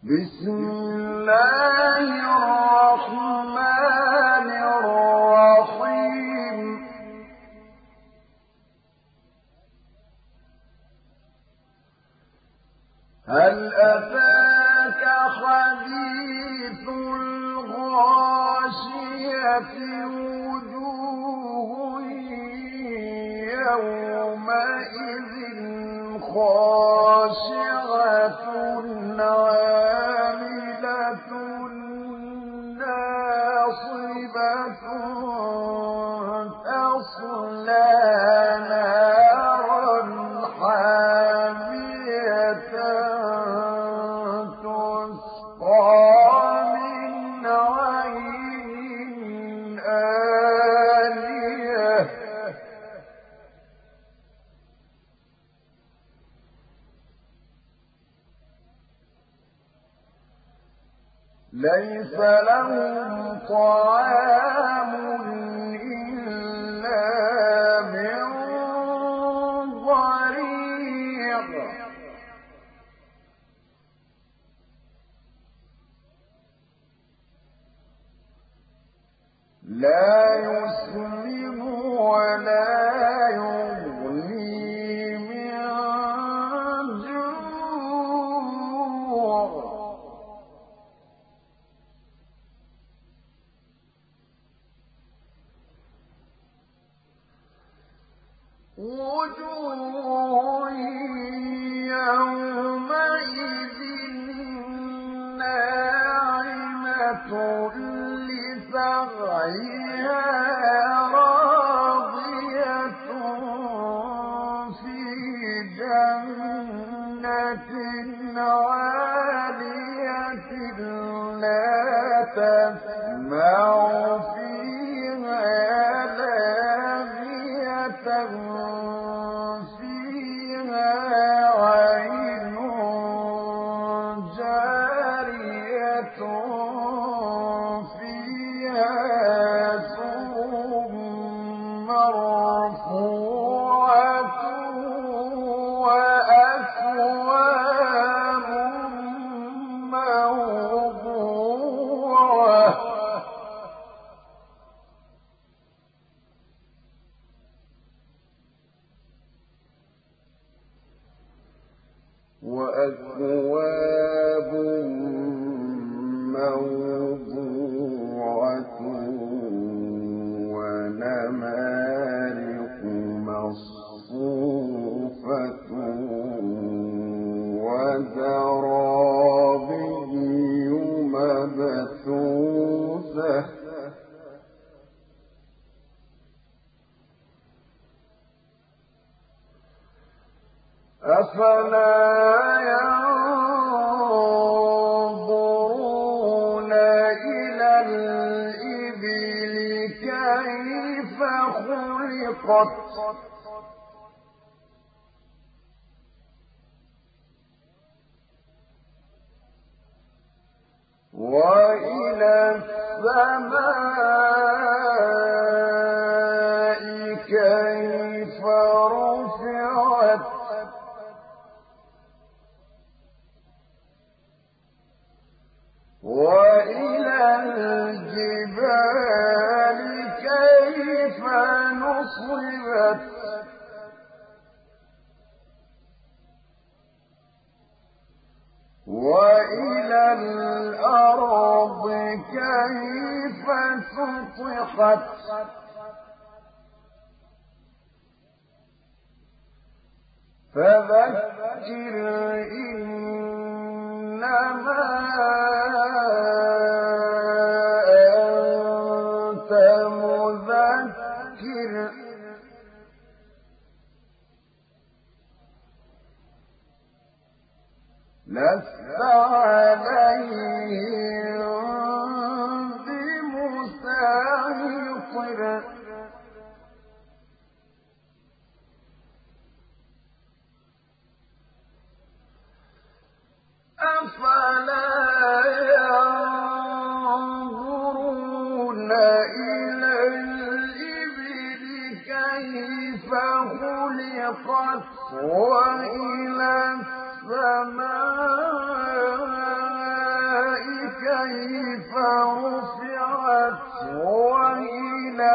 بسم الله الرحمن الرحيم هل أتاك حديث الغاشية وجوه يومئذ خاشعة عاملة ناصبة تصلى نارا حامية تسقى من عين آنية ليس لهم طعام إلا من ضريع لا يسمن ولا يغني من جوع وجوه يومئذ ناعمة لسعيها راضية في جنة عالية لا تسمع فيها لاغية فيها عين جارية فيها سرر مرفوعة وأكواب موضوعة وأكواب موضوعة ونمارق مصفوفة وزرابي مبثوثة أفلا ينظرون إلى الإبل كيف خلقت وإلى السماء كيف رفعت وإلى الجبال كيف نصبت وإلى الأرض كيف سطحت فذكر إنما أنت مذكر لست عليهم بمسيطر أفلا ينظرون إلى الإبل كيف خلقت وإلى السماء كيف رفعت وإلى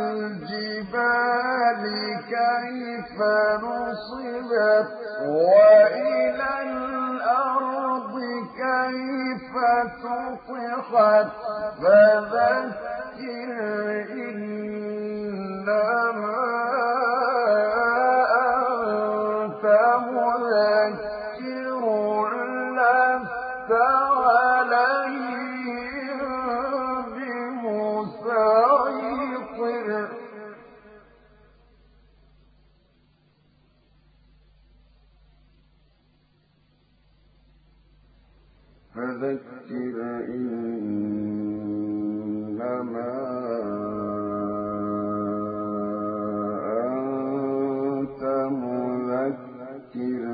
الجبال كيف نصبت وإلى الأرض كيف سطحت فذكر إنما أنت مذكر لست عليهم بمسيطر فذكر إنما أنت مذكر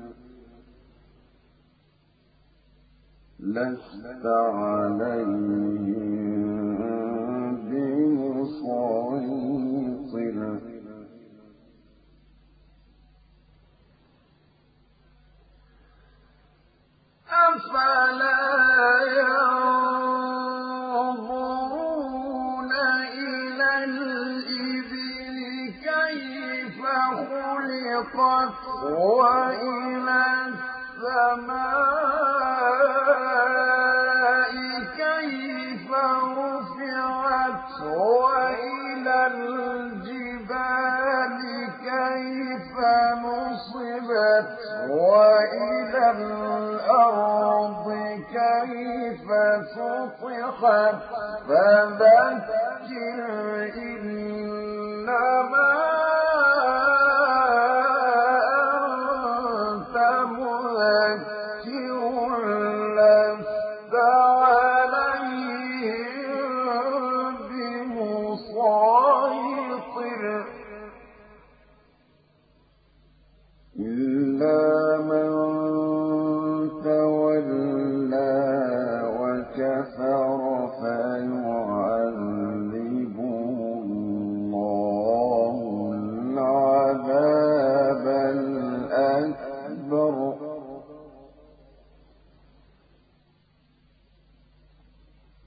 لست عليهم بمسيطر أفلا ينظرون إلى الإبل كيف خلقت وإلى السماء كيف رفعت وإلى الجبال كيف نصبت وإلى الأرض كيف سطحت فذكر إنما أنت مذكر لست عليهم بمسيطر إلا من تولى وكفر فيعذبه الله العذاب الأكبر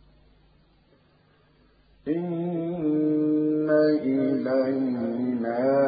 إن إلينا